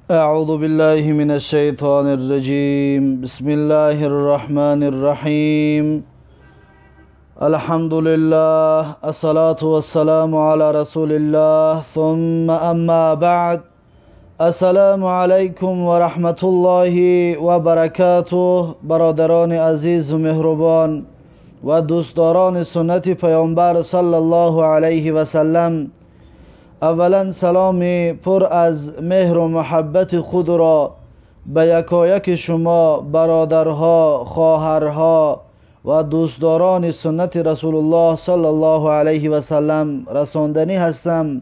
أعوذ بالله من الشيطان الرجيم. بسم الله الرحمن الرحيم. الحمد لله، الصلاة والسلام على رسول الله، ثم أما بعد. السلام عليكم ورحمة الله وبركاته. برادران عزیز و مهربان و دوستداران سنت پیامبر صلی الله علیه و سلم، اولا سلام پر از مهر و محبت خود را به یکایک شما برادرها، خواهرها و دوستداران سنت رسول الله صلی الله علیه و سلم رساندنی هستم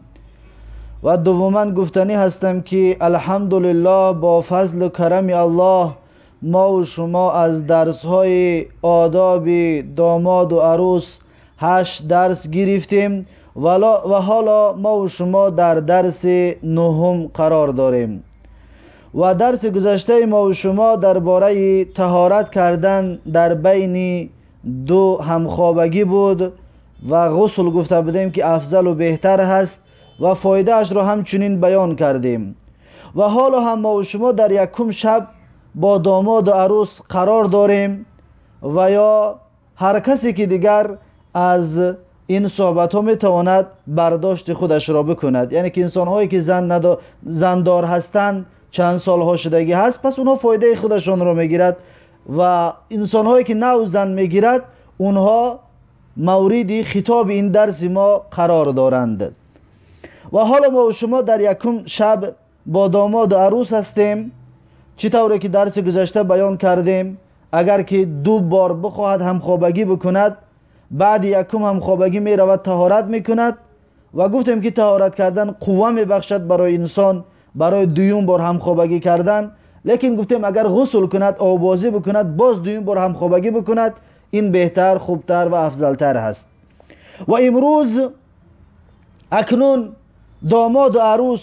و دوما گفتنی هستم که الحمدلله با فضل و کرم الله ما و شما از درس‌های آداب داماد و عروس 8 درس گرفتیم و حالا ما و شما در درس 9 قرار داریم. و درس گذشته ما و شما درباره طهارت کردن در بین دو همخوابگی بود و غسل گفته بودیم که افضل و بهتر هست و فایده اش را همچنین بیان کردیم. و حالا هم ما و شما در یکم شب با داماد و عروس قرار داریم و یا هر کسی که دیگر از این صحبت ها میتواند برداشت خودش را بکند. یعنی که انسان هایی که زندار هستند، چند سال ها شدگی هست، پس اونها فایده خودشان را میگیرد و انسان هایی که نو زن میگیرد اونها مورد خطاب این درس ما قرار دارند. و حالا ما و شما در یکم شب با داماد و عروس هستیم. چطوری که درس گذشته بیان کردیم، اگر که 2 بار بخواهد همخوابگی بکند، بعد یکم همخوابگی می رود طهارت میکند و گفتیم که طهارت کردن قوه میبخشد برای انسان برای 2 بار همخوابگی کردن. لیکن گفتیم اگر غسل کند، آبازی بکند، باز 2 بار همخوابگی بکند، این بهتر، خوبتر و افضلتر هست. و امروز اکنون داماد و عروس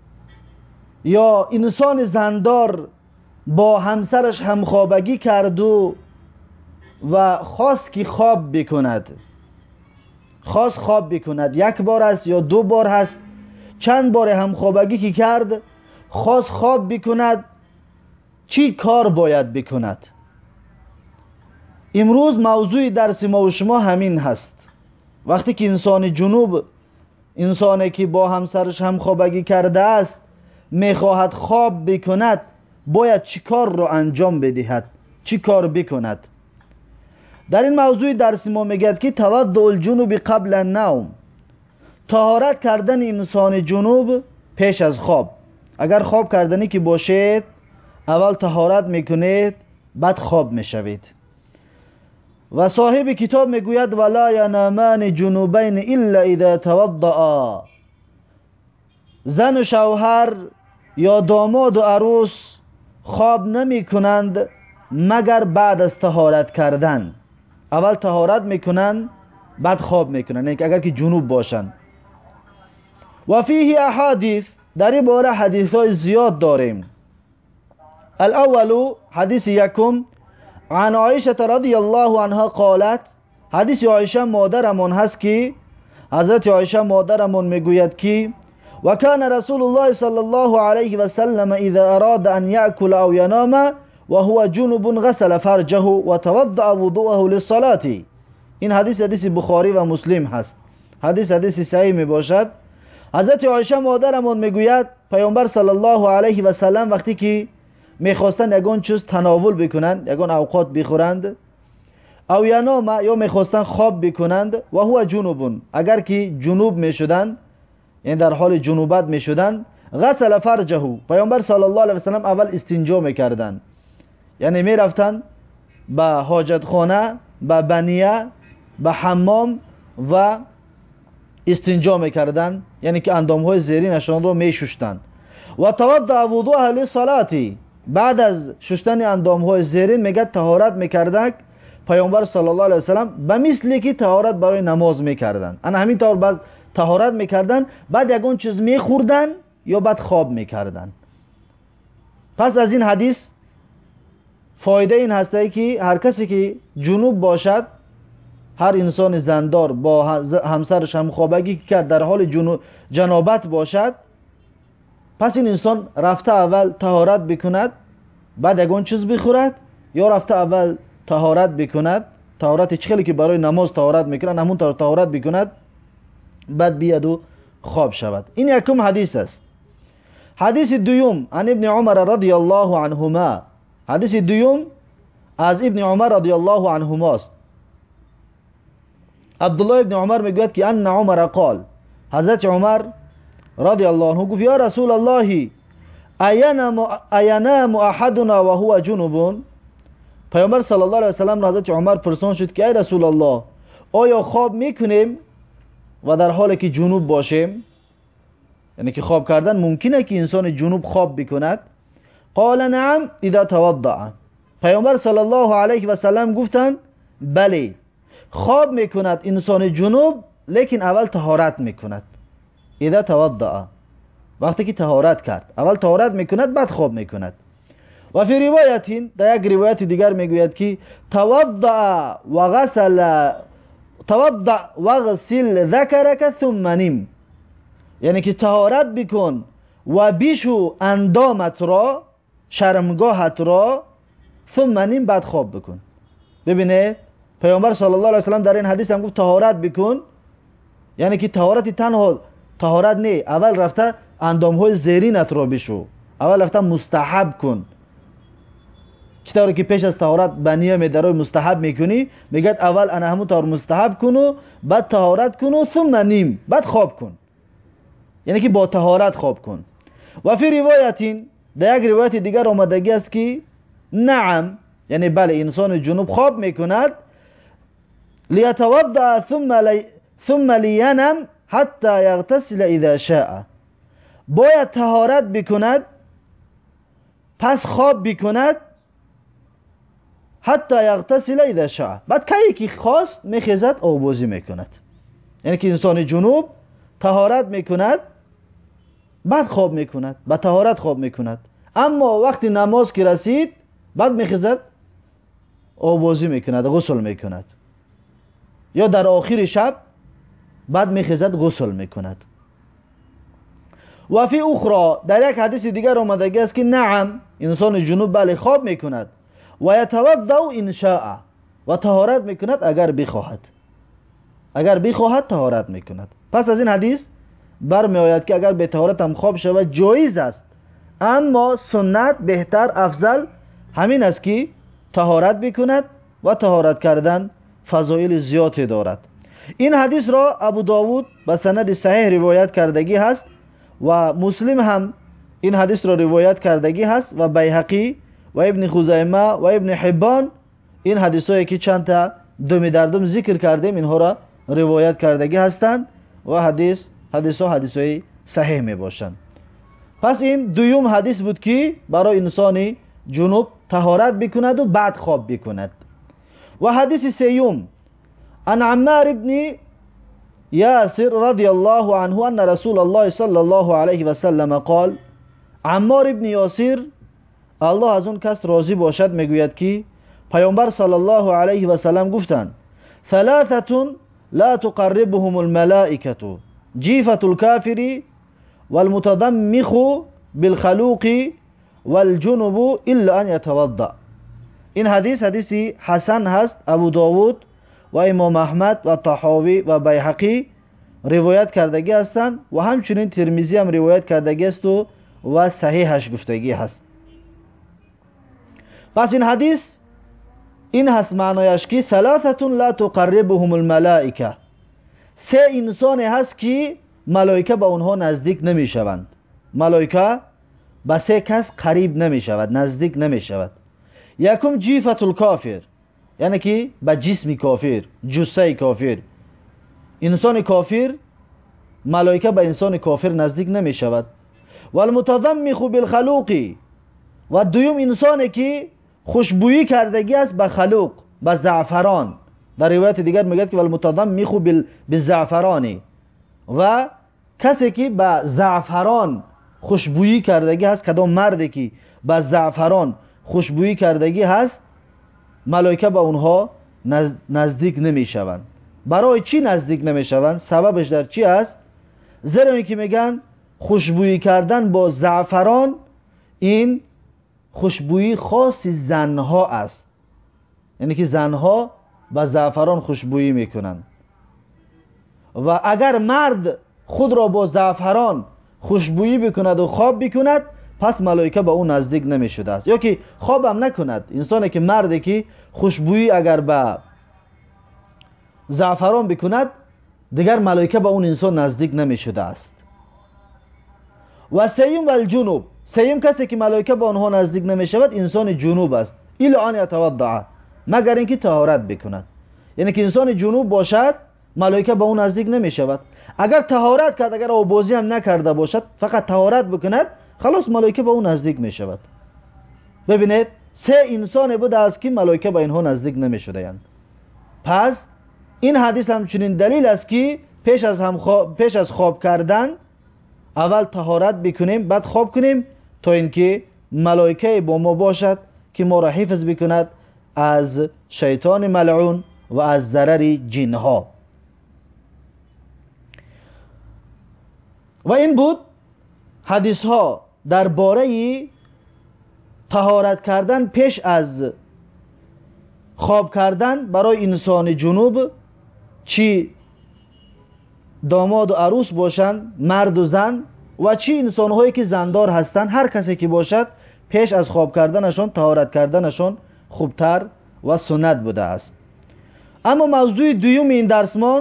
یا انسان زندار با همسرش همخوابگی کرد و خواست که خواب بکند. خواست خواب بکند، 1 بار است یا 2 بار هست، چند بار همخوابگی که کرد خواست خواب بکند، چی کار باید بکند؟ امروز موضوع درس ما و شما همین هست. وقتی که انسان جنوب، انسانی که با همسرش همخوابگی کرده است، میخواهد خواب بکند، باید چی کار را انجام بدهد، چی کار بکند؟ در این موضوع درس ما میگد که توضؤ الجنوب قبل النوم، طهارت کردن انسان جنوب پیش از خواب. اگر خواب کردنی که باشید، اول طهارت میکنید، بعد خواب میشوید. و صاحب کتاب میگوید ولا ینامان جنوبین الا اذا توضأ، زن و شوهر یا داماد و عروس خواب نمی کنند مگر بعد از طهارت کردن. اول طهارت میکنند، بعد خواب میکنند، یعنی اگر که جنوب باشند. و فیه احادیث، در این باره حدیث های زیاد داریم. الاول حدیث یکم عن عایشه رضی الله عنها قالت، حدیث عایشه مادرمون هست که حضرت عایشه مادرمون میگوید که و کان رسول الله صلی الله علیه و سلم اذا اراد ان یأکل او ینام و هو جنوب غسل فرجه و توضأ وضوءه للصلاة. این حدیث بخاری و مسلم هست. حدیث صحیح می باشد. حضرت عایشه مادرمون میگوید پیامبر صلی الله علیه و سلم وقتی که میخواستند یگان چیز تناول بکنند، یگان اوقات بخورند، او ینام یا میخواستند خواب بکنند، و هو جنوب، اگر که جنوب میشدند، یعنی در حال جنوبت میشدند، غسل فرجه، پیامبر صلی الله علیه و سلم اول استنجا میکردند. یعنی میرفتند به حاجت خانه، به بنیه، به حمام و استنجا میکردند، یعنی که اندامهای زیرینشان رو میشستند. و توضأ وضوءه للصلاة، بعد از شستن اندامهای زیرین میگه طهارت میکردند پیامبر صلی الله علیه و سلم به مثلی که طهارت برای نماز میکردند. انا همین طور بعد طهارت میکردند، بعد یگان چیز میخوردن یا بعد خواب میکردن. پس از این حدیث فایده این هسته که هر کسی که جنوب باشد، هر انسان زندار با همسرش همخوابگی کرد در حال جنابت باشد، پس این انسان رفته اول طهارت بکند بعد یگان چیز بخورد، یا رفته اول طهارت بکند، طهارت چخلی که برای نماز طهارت میکنن همون طهارت بکند بعد بیاد و خواب شود. این یکم حدیث است. حدیث دوم عن ابن عمر رضی الله عنهما، حدیث دوم از ابن عمر رضی الله عنهما است. عبدالله ابن عمر میگوید که ان عمر قال، حضرت عمر رضی الله عنه گفت یا رسول الله اینام احدنا و هو جنوب. پیامبر صلی الله علیه و سلم حضرت عمر پرسان شد که ای رسول الله آیا خواب میکنیم و در حالی که جنوب باشیم؟ یعنی که خواب کردن ممکنه که انسان جنوب خواب بکند؟ قال نعم اذا توضع. پیامبر صلی الله علیه و سلم گفتند بله، خواب میکند انسان جنوب لیکن اول طهارت میکند. اذا توضع، وقتی که طهارت کرد، اول طهارت میکند بعد خواب میکند. و فی روایت، در یک روایت دیگر میگوید که توضع وغسل ذکرک ثم نم، یعنی که طهارت بکن و بشو اندامت را، شرمگاهت را، ثم نم، بعد خواب بکن. ببینه پیامبر صلی الله علیه و سلم در این حدیث هم گفت طهارت بکن، یعنی که طهارت تنها طهارت نه، اول رفته اندامهای زیرینت را بشو، اول رفته مستحب کن. چطوری که پیش از طهارت بنیه میدارای مستحب میکنی، میگه اول انا همون طور مستحب کنو بعد طهارت کنو ثم نیم، بعد خواب کن، یعنی که با طهارت خواب کن. و فی روایت، در یک روایت دیگر آمدگی است که نعم، یعنی بله انسان جنوب خواب میکند لیتوضع ثم لینم حتی یغتسل اذا شاء، باید طهارت بکند پس خواب بکند حتی یغتسل اذا شاء، بعد کی که خواست میخیزد آبوزی میکند. یعنی که انسان جنوب طهارت میکند بعد خواب میکند، با طهارت خواب میکند، اما وقتی نماز که رسید بعد میخیزد آبوزی میکند، غسل میکند، یا در آخر شب بعد میخیزد غسل میکند. و فی اخرى، در یک حدیث دیگر آمده است که نعم انسان جنوب بله خواب میکند و یتوضا ان شاء، و طهارت میکند اگر بخواهد، اگر بخواهد طهارت میکند. پس از این حدیث برمی آید که اگر به طهارت هم خواب شود جایز است، اما سنت بهتر افضل همین است که طهارت بکند و طهارت کردن فضایل زیادی دارد. این حدیث را ابو داود به سند صحیح روایت کردگی هست و مسلم هم این حدیث را روایت کردگی هست و بیهقی و ابن خزیمه و ابن حبان این حدیث هایی که چند تا دومی در دوم ذکر کردیم اینها را روایت کردگی هستند و حدیث های صحیح می باشند. پس این دوم حدیث بود که برای انسان جنوب طهارت بکند و بعد خواب بکند. و حدیث سیوم عن عمار ابن یاسر رضی الله عنه ان رسول الله صلی الله علیه و سلم قال، عمار ابن یاسر الله از اون کس راضی باشد میگوید که پیامبر صلی الله علیه و سلم گفتند ثلاثه لا تقربهم الملائکه جیفة الكافر والمتضمخ بالخلوق والجنب الا ان يتوضا. این حدیث حسن هست. ابو داود و امام احمد و طحاوی و بیهقی روایت کردگی هستند و همچنین ترمذی هم روایت کردگی است و صحیحش گفتگی هست. پس این حدیث این هست معنایش که ثلاثه لا تقربهم الملائکه، سه انسان هست که ملائکه به اونها نزدیک نمی شوند. ملائکه به سه کس قریب نمی شود، نزدیک نمی شود. یکم جیفة الکافر، یعنی که به جسم کافر، جثه کافر، انسان کافر، ملائکه به انسان کافر نزدیک نمی شود. و المتضمخ بالخلوق، و دویم انسانی که خوشبویی کردگی است به خلوق، به زعفران. در روایت دیگر میگه که والمتضمخ بالزعفران، و کسی که به زعفران خوشبویی کردگی هست، کدام مردی که به زعفران خوشبویی کردگی هست، ملائکه به اونها نزدیک نمی شوند. برای چی نزدیک نمی شوند؟ سببش در چی است؟ زیرا اینکه میگن خوشبویی کردن با زعفران این خوشبویی خاص زنها است، یعنی که زنها با زعفران خوشبویی میکنند و اگر مرد خود را با زعفران خوشبویی بکند و خواب بکند پس ملائکه به اون نزدیک نمیشده است. یا که خواب هم نکند، انسانی که مردی که خوشبویی اگر به زعفران بکند دیگر ملائکه به اون انسان نزدیک نمیشده است. و سیم و الجنوب، سیم کسی که ملائکه به آنها نزدیک نمیشود انسان جنوب است، الا ان یتوضع، مگر اینکه طهارت بکند. یعنی که انسان جنوب باشد ملائکه به اون نزدیک نمیشود. اگر طهارت کرد، اگر آبازی هم نکرده باشد، فقط طهارت بکند، خلاص ملائکه به اون نزدیک میشود. ببینید سه انسان بود است که ملائکه به اینها نزدیک نمیشدند. پس این حدیث همچنین دلیل است که پیش از خواب کردن اول طهارت بکنیم، بعد خواب کنیم، تا اینکه ملائکه با ما باشد که ما را حفظ بکند از شیطان ملعون و از ضرر جنها. و این بود حدیث ها درباره طهارت کردن پیش از خواب کردن برای انسان جنوب، چی داماد و عروس باشند، مرد و زن، و چی انسان هایی که زندار هستند، هر کسی که باشد پیش از خواب کردنشان طهارت کردنشان خوبتر و سنت بوده است. اما موضوع دوم این درسمان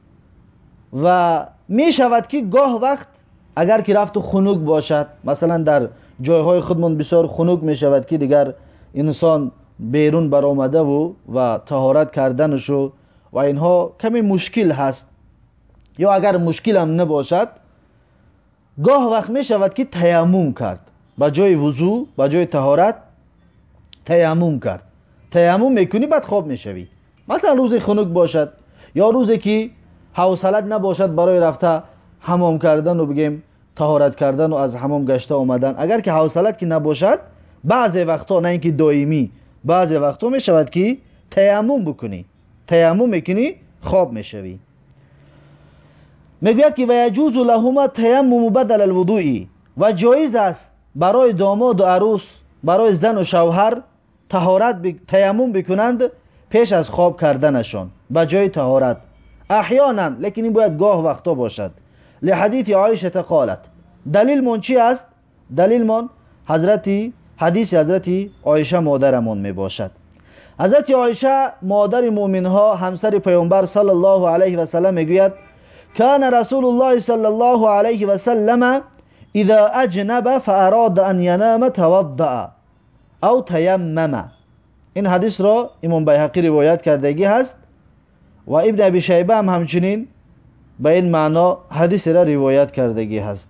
و می شود که گاه وقت اگر که رفت و خنک باشد، مثلا در جایهای خودمان بسیار خنک می شود که دیگر انسان بیرون برآمده و طهارت کردنشو و اینها کمی مشکل هست، یا اگر مشکل هم نباشد گاه وقت می شود که تیمم کرد، با جای وضو با جای طهارت تیمم کرد. تیمم میکنی بعد خواب میشوی. مثلا روز خنک باشد یا روزی که حوصلت نباشد برای رفته حمام کردن و بگیم طهارت کردن و از حمام گشته آمدن، اگر که حوصلت که نباشد بعضی وقتا، نه اینکه دائمی، بعضی وقتا می شود که تیمم بکنی، تیمم میکنی خواب میشوی. میگوید که و یجوز لهما تیمم بدل الوضوء، و جایز است برای داماد و عروس، برای زن و شوهر تیمم بکنند پیش از خواب کردنشان با جای طهارت احیانا، لیکن این باید گاه وقتا باشد. لحدیث عایشه قالت، دلیل من چی است؟ دلیل من حدیث حضرت عایشه مادرمون می باشد. حضرت عایشه مادر مومنها، همسر پیامبر صلی الله علیه و سلم میگوید کان رسول الله صلی الله علیه و سلم اذا اجنب فاراد ان ینام توضأ او تیمم. این حدیث را امام بیهقی روایت کردگی هست و ابن ابی شیبه هم همچنین به این معنا حدیث را روایت کردگی هست.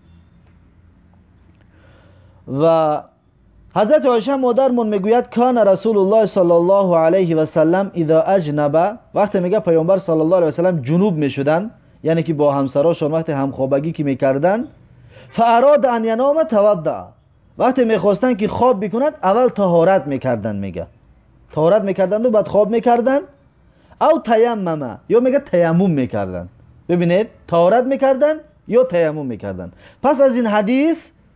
و حضرت عایشه مادرمون میگوید کان رسول الله صلی الله علیه و سلم اذا اجنب، وقتی میگه پیامبر صلی الله علیه و سلم جنوب میشدن، یعنی که با همسراشون وقتی همخوابگی که میکردن، فاراد ان ینام توضأ، وقتی میخواستن که خواب بکنند اول طهارت میکردن، میگه طهارت میکردند و بعد خواب میکردن، او تیمم، یا میگه تیمم میکردن. ببینید طهارت میکردن یا تیمم میکردن. پس از این حدیث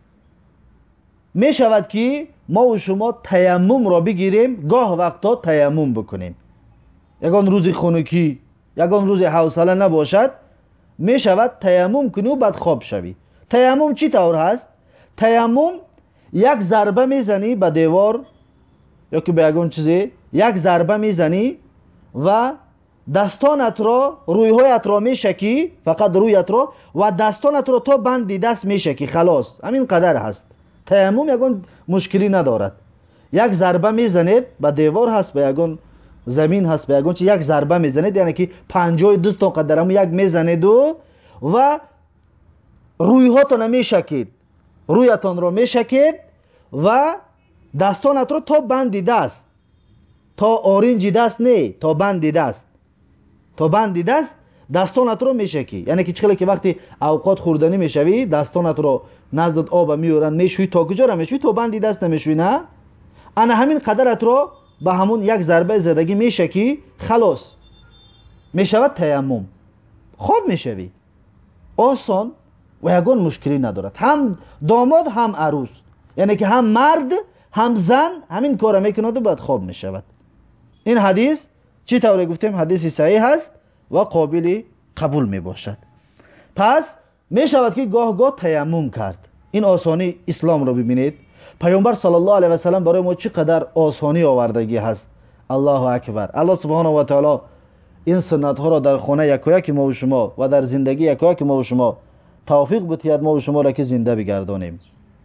میشود که ما و شما تیمم را بگیریم، گاه وقتا تیمم بکنیم. یگان روز خنکی، یگان روز حوصله نباشد، میشود تیمم کنی و بعد خواب شوی. تیمم چی طور هست؟ تیمم یک ضربه میزنی به دیوار یا که به یگان چیزی، یک ضربه میزنی و دستانت را، رویهایت را میشکی، فقط رویت را، و دستانت را تا بندی دست میشکی، خلاص همین قدر هست. تیمم یگان مشکلی ندارد. یک ضربه میزنید به دیوار هست، به یگان زمین هست، به یگان چی، یک ضربه میزنید، یعنی که پنجای دستان قدرم یک میزنید و رویهاتون میشکید، رویتان را میشکید و دستانت را تا بندی دست، تا آرنجی دست نه، تا بندی دست، تا بندی دست دستانت رو میشکی. یعنی که چخیلی که وقتی اوقات خوردنی میشوی دستانت رو نزد آب میورن میشوی، تا کجا رو میشوی؟ تا بندی دست نمیشوی، نه؟ انا همین قدرت رو به همون یک ضربه زدگی میشکی، خلاص میشود تیمم، خوب میشوی. آسان و یگان مشکلی ندارد. هم داماد هم عروس، یعنی که هم مرد هم زن همین کار میکند و بعد خواب میشود. این حدیث چی طوری گفتیم حدیثی صحیح هست و قابل قبول می باشد. پس می شود که گاه گاه تیمم کرد. این آسانی اسلام رو ببینید. پیامبر صلی الله علیه و سلم برای ما چقدر آسانی آوردگی هست. الله اکبر. الله سبحانه و تعالی این سنت ها را در خانه یکایک ما و شما و در زندگی یکایک ما و شما توفیق بتید ما و شما را که زنده بگردانیم.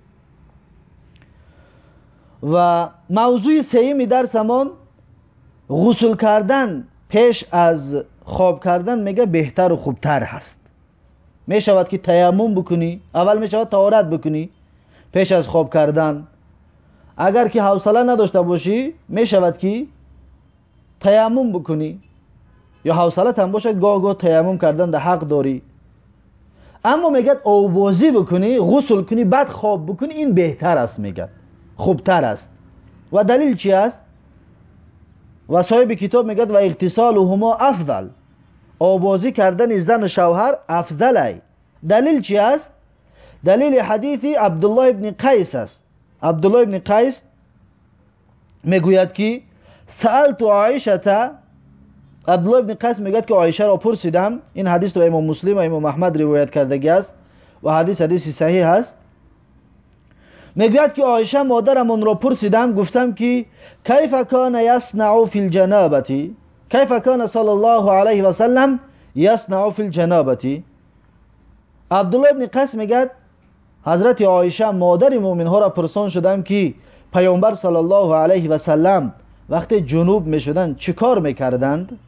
و موضوع سوم درسمان غسل کردن پیش از خواب کردن میگه بهتر و خوبتر هست. می شود که تیمم بکنی، اول می شود طهارت بکنی پیش از خواب کردن. اگر که حوصله نداشته باشی می شود که تیمم بکنی، یا حوصله تن باشه گاه گاه تیمم کردن ده حق داری. اما میگه آوازی بکنی، غسل کنی بعد خواب بکنی، این بهتر است، میگه خوبتر است. و دلیل چی است؟ و صاحب کتاب میگه و اغتسالهما افضل، آوازی کردن زن و شوهر افضل ای. دلیل چی است؟ دلیل حدیث عبدالله ابن قیس است. عبدالله ابن قیس میگوید که سألت عایشه، عبدالله ابن قیس میگوید که عایشه را پرسیدم. این حدیث رو امام مسلم و امام احمد روایت کردگی است و حدیث صحیح است. میگوید که عایشه مادرم اون را پرسیدم، گفتم که کیف کان یصنع فی الجنابه، کیف کان صلی الله علیه و سلم یصنع فی الجنابه. عبدالله ابن قیس میگه حضرت عایشه مادر مومن ها را پرسان شدم که پیامبر صلی الله علیه و سلم وقتی جنوب میشدند چه کار میکردند؟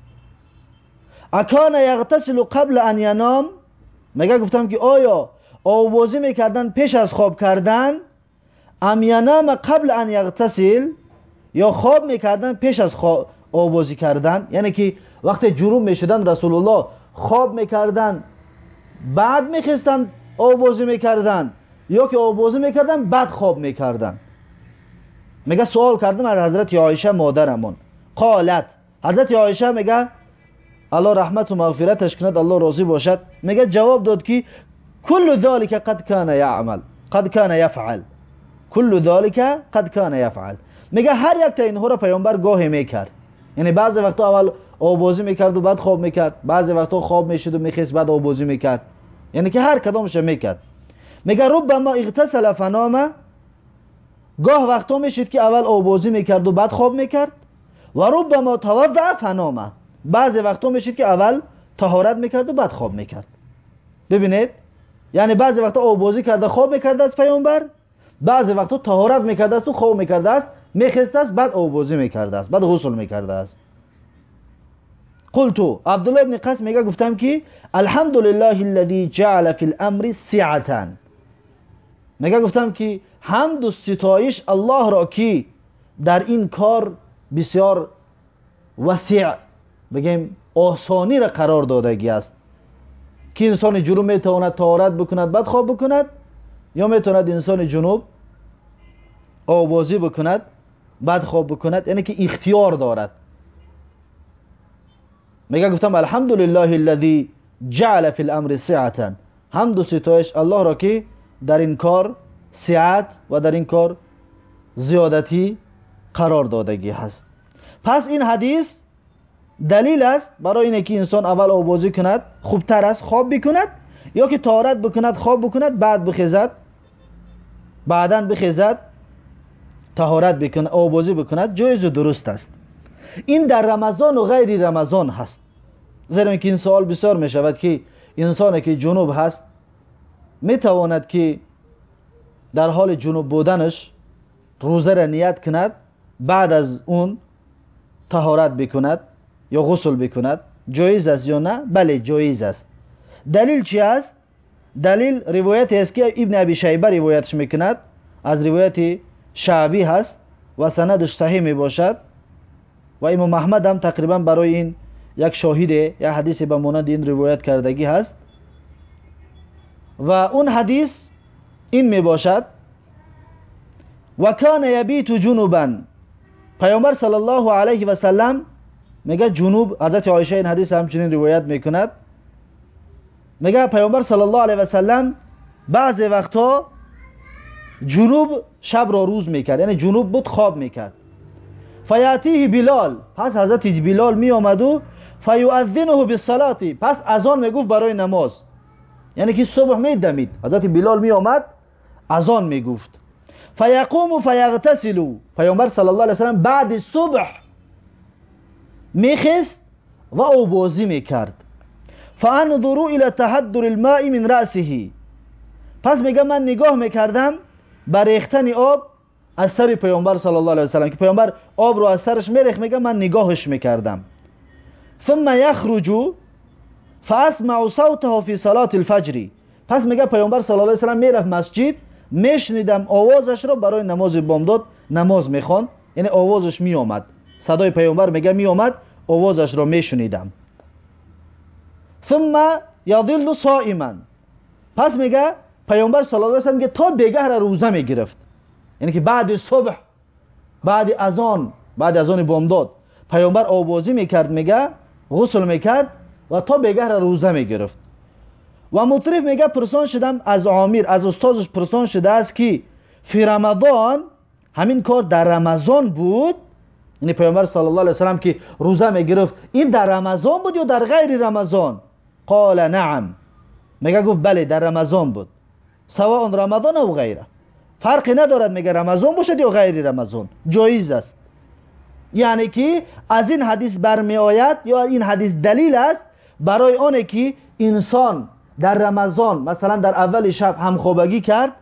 اکان یغتسل قبل ان ینام، میگه گفتم که آیا آوازی میکردند پیش از خواب کردن، ام ینام قبل ان یغتسل، یا خواب میکردن پیش از آوازی کردن. یعنی که وقتی جنوب میشدند رسول الله خواب میکردن بعد میخستن آوازی میکردن، یا که آوازی میکردن بعد خواب میکردن. میگه سوال کردم از حضرت عایشه مادرمون. قالت، حضرت عایشه میگه الله رحمت و مغفرتش کند، الله راضی باشد، میگه جواب داد که کل ذلك قد کان یعمل قد کان یفعل، کل ذلك قد کان یفعل. میگه هر یک تا اینها را پیامبر گاهی میکرد. یعنی بعضی وقتا اول آوازی میکرد و بعد خواب میکرد، بعضی وقتا خواب میشد و میخیست بعد آوازی میکرد، یعنی که هر کدامش میکرد. میگه ربما اغتسل فنام، گاه وقتا میشد که اول آوازی میکرد و بعد خواب میکرد. و ربما توضأ فنام، بعضی وقتا میشد که اول طهارت میکرد و بعد خواب میکرد. ببینید، یعنی بعضی وقتا آوازی کرده خواب میکرد است پیامبر، بعضی وقتا طهارت میکرده است و خواب میکرده است، میخسته است بعد آوازی میکرده است، بعد غسل میکرده است. قلتو، عبدالله ابن قیس میگه گفتم که الحمدلله الذی جعل فی الامر سعة، میگه گفتم که حمد و ستایش الله را که در این کار بسیار وسیع، بگیم آسانی را قرار دادگی است، که انسان جنوب میتواند طهارت بکند بعد خواب بکند، یا میتواند انسان جنوب آوازی بکند بعد خواب بکند، یعنی که اختیار دارد. میگه گفتم الحمدلله الذی جعل فی الامر سعة، حمد و ستایش الله را که در این کار سعت و در این کار زیادتی قرار دادگی هست. پس این حدیث دلیل است برای اینه که انسان اول آوازی کند خوبتر است خواب بکند، یا که طهارت بکند خواب بکند بعد بخیزد، بعداً بخیزد طهارت بکند آوازی بکند، جایز و درست است. این در رمضان و غیر رمضان هست. زیرا که این سوال بسیار می شود که انسانی که جنوب هست می تواند که در حال جنوب بودنش روزه را نیت کند، بعد از اون طهارت بکند یا غسل بکند، جایز است یا نه؟ بله جایز است. دلیل چی است؟ دلیل روایت است که ابن ابی شیبه روایتش میکند، از روایت شعبی هست و سندش صحیح می باشد و امام احمد هم تقریبا برای این یک شاهد یا حدیث به مانند این روایت کردگی هست. و اون حدیث این می باشد و کان یبیت جنوبا، پیامبر صلی الله علیه و سلم میگه جنوب، حضرت عایشه این حدیث همچنین روایت میکند، میگه پیامبر صلی الله علیه و سلم بعضی وقتا جنوب شب را روز میکرد، یعنی جنوب بود خواب میکرد. فیاتیه بلال، پس حضرت بلال می آمد و فیؤذنه بالصلاه، پس اذان میگفت برای نماز. یعنی که صبح میدمید، حضرت بلال می آمد اذان میگفت. فیقوم فیغتسل، پیامبر صلی الله علیه و سلم بعد صبح میخست و آبازی میکرد. فانظروا الى تحدر الماء من رأسه، پس میگه من نگاه میکردم بر ریختن آب از سر پیامبر صلی الله علیه و سلم، که پیامبر آب رو از سرش میریخت، میگه من نگاهش میکردم. ثم یخرج فاسمع صوته فی صلاه الفجر، پس میگه پیامبر صلی الله علیه و سلم میرفت مسجد، میشنیدم آوازش رو برای نماز بامداد نماز میخوان، یعنی آوازش میآمد، صدای پیامبر میگه میآمد، آوازش رو میشنیدم. ثم یظل صائما، پس میگه پیامبر صلی الله علیه و سلم تا بگهر روزه میگرفت، یعنی که بعد صبح، بعد اذان بامداد پیامبر آوازی میکرد، میگه غسل میکرد و تا بگهر روزه میگرفت. و مطرف میگه پرسان شدم از عامر، از استادش پرسان شده است که فی رمضان، همین کار در رمضان بود؟ یعنی پیامبر صلی الله علیه و سلم که روزه میگرفت این در رمضان بود یا در غیر رمضان؟ قال نعم، میگه گفت بله در رمضان بود. سواء رمضان او غیره، فرقی ندارد میگه رمضان باشد یا غیر رمضان، جایز است. یعنی که از این حدیث برمی آید یا این حدیث دلیل است برای آنه که انسان در رمضان مثلا در اول شب همخوابگی کرد،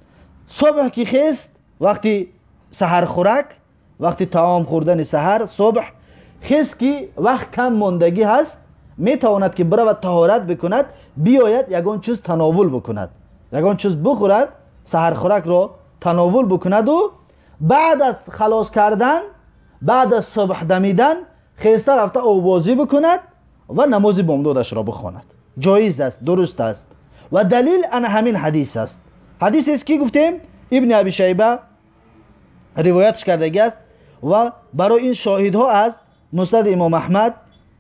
صبح که خست، وقتی سحر خورک، وقتی طعام خوردن سحر صبح خست که وقت کم ماندگی هست، میتواند که برود طهارت بکند، بیاید یگان چیز تناول بکند، یگان چیز بخورد، سحر خورک رو تناول بکند و بعد از خلاص کردن، بعد از صبح دمیدن خسته رفته آوازی بکند و نماز بامدادش را بخواند. جایز است، درست است و دلیل ان همین حدیث است. حدیث است که گفتیم ابن ابی شیبه روایتش کرده است و برای این شاهدها از مسند امام احمد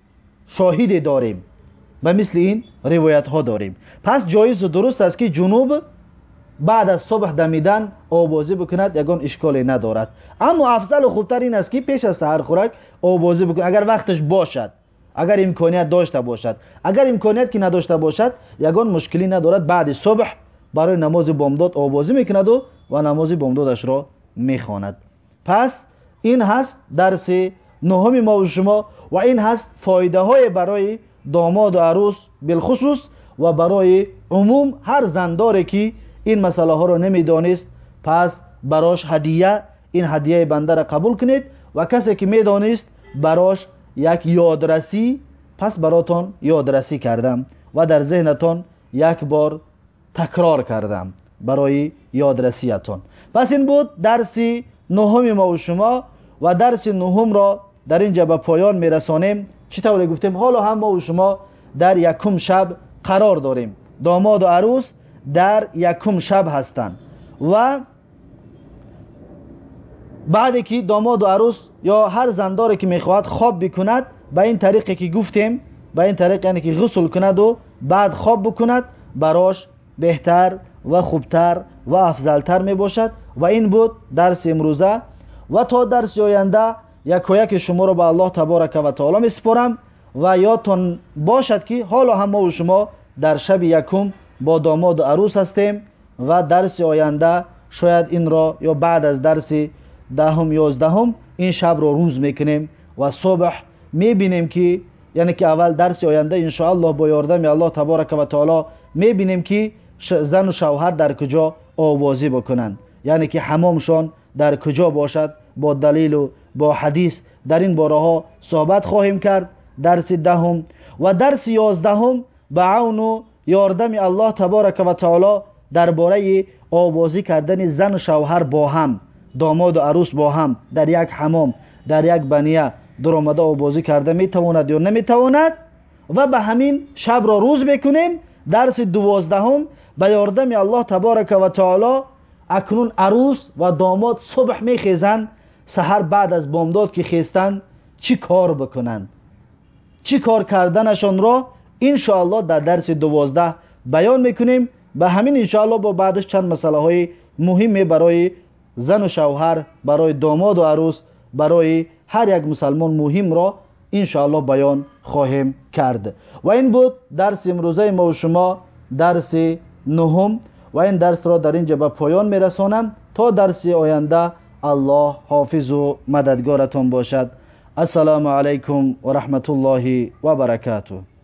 شاهد داریم و مثل این روایت ها داریم. پس جایز و درست است که جنوب بعد از صبح دمیدن آوازی بکند، یگان اشکالی ندارد. اما افضل و خوبتر این است که پیش از سحر خورک آوازی بکند، اگر وقتش باشد، اگر امکانیت داشته باشد. اگر امکانیت که نداشته باشد یگان مشکلی ندارد، بعد صبح برای نماز بامداد آوازی میکند و نماز بامدادش را میخواند. پس این هست درس نهم ما و شما و این هست فایده های برای داماد و عروس بالخصوص و برای عموم هر زنداری که این مسئله ها رو نمیدانست، پس براش هدیه، این هدیه بنده را قبول کنید و کسی که میدانست براش یک یادرسی، پس براتون یادرسی کردم و در ذهنتون یک بار تکرار کردم برای یادرسیتون. پس این بود درس نهم ما و شما و درس نهم را در اینجا به پایان میرسانیم. چطور گفتیم حالا هم ما و شما در یکم شب قرار داریم، داماد و عروس در یکم شب هستند و بعد که داماد و عروس یا هر زنداری که میخواهد خواب بکند، به این طریقی که گفتیم، به این طریق یعنی که غسل کند و بعد خواب بکند، براش بهتر و خوبتر و افضلتر می باشد. و این بود درس امروزه و تا درس آینده یک و یک شما رو به الله تبارک و تعالی میسپارم و یادتون باشد که حالا هم ما و شما در شب یکم با داماد و عروس هستیم و درس آینده شاید این را یا بعد از درس دهم یازدهم این شب رو روز میکنیم و صبح میبینیم که یعنی که اول درس آینده انشاءالله با یاردم الله تبارک و تعالی میبینیم که زن و شوهر در کجا آوازی بکنند، یعنی که حمامشان در کجا باشد، با دلیل و با حدیث در این باره ها صحبت خواهیم کرد. درس دهم و درس یازدهم به عون و یاردم الله تبارک و تعالی درباره آوازی کردن زن و شوهر با هم، داماد و عروس با هم در یک حمام، در یک بنیه در آمده آوازی کرده میتواند یا نمیتواند و به همین شب را روز بکنیم. درس دوازدهم به یاردم الله تبارک و تعالی اکنون عروس و داماد صبح میخیزند، سحر بعد از بامداد که خیستند چی کار بکنند، چی کار کردنشان را انشاءالله در درس 12 بیان میکنیم. به همین انشاءالله با بعدش چند مسئله های مهم برای زن و شوهر، برای داماد و عروس، برای هر یک مسلمان مهم را انشاءالله بیان خواهیم کرد. و این بود درس امروزه ما و شما، درس نهم، و این درس را در اینجا به پایان میرسانم تا درس آینده. الله حافظ و مددگارتان باشد. السلام علیکم و رحمت الله و برکاته.